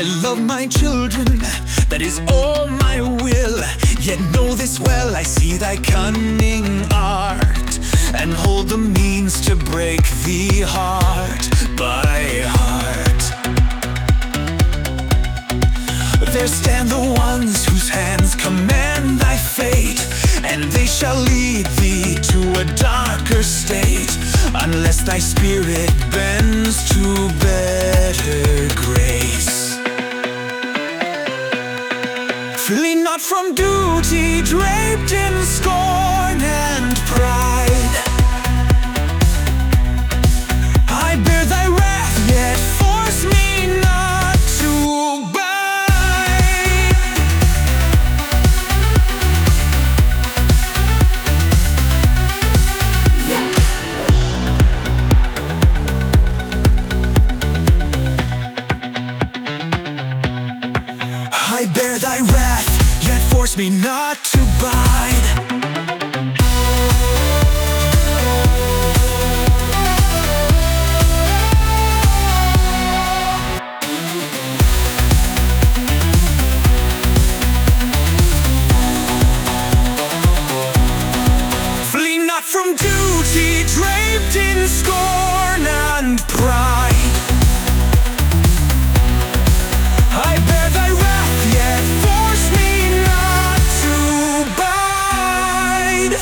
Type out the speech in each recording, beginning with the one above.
love my children, that is all my will. Yet know this well, I see thy cunning art, and hold the means to break thee heart by heart. There stand the ones whose hands command thy fate, and they shall lead thee to a darker state, unless thy spirit bends to better grace. Flee not from duty, draped in scorn and pride. I bear thy wrath, yet force me not to bide. I bear thy wrath, yet force me not to bide. Flee not from duty, draped in scorn and pride. I bear thy wrath, yet force me not to bide.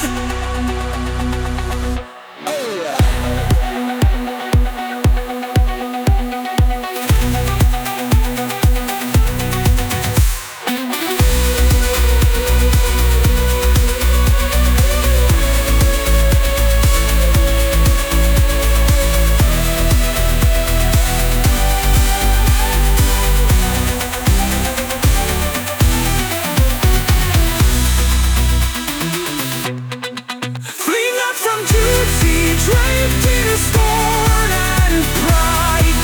Draped in scorn and pride,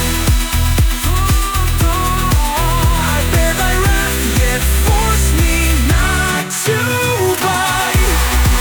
I bear thy wrath, yet force me not to bide.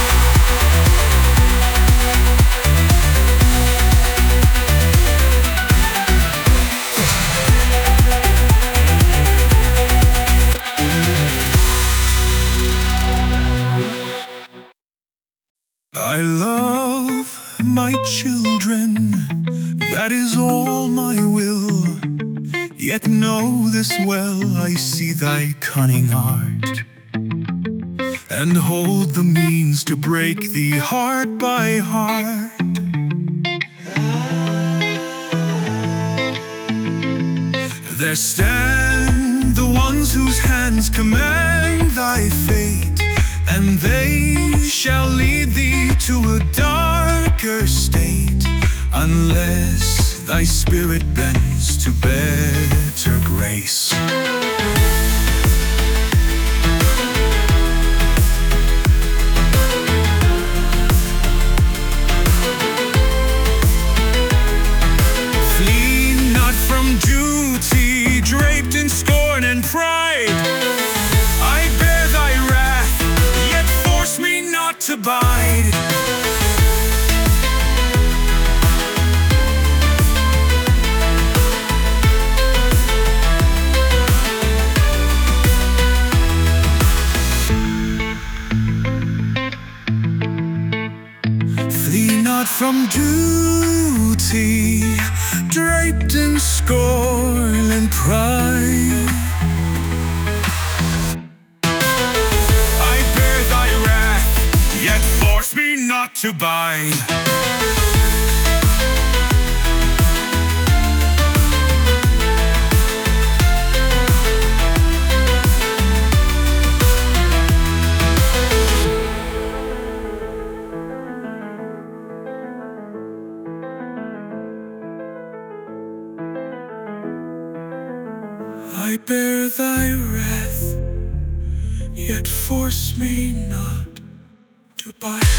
I love my children, that is all my will. Yet know this well, I see thy cunning art, and hold the means to break thee heart by heart. There stand the ones whose hands command thy fate, and they shall lead thee to a darker state, unless thy spirit bends to better grace. Flee not from duty, draped in scorn and pride. I bear thy wrath, yet force me not to bide. Flee not from duty, draped in scorn and pride. Not to bide. I bear thy wrath, yet force me not to bide.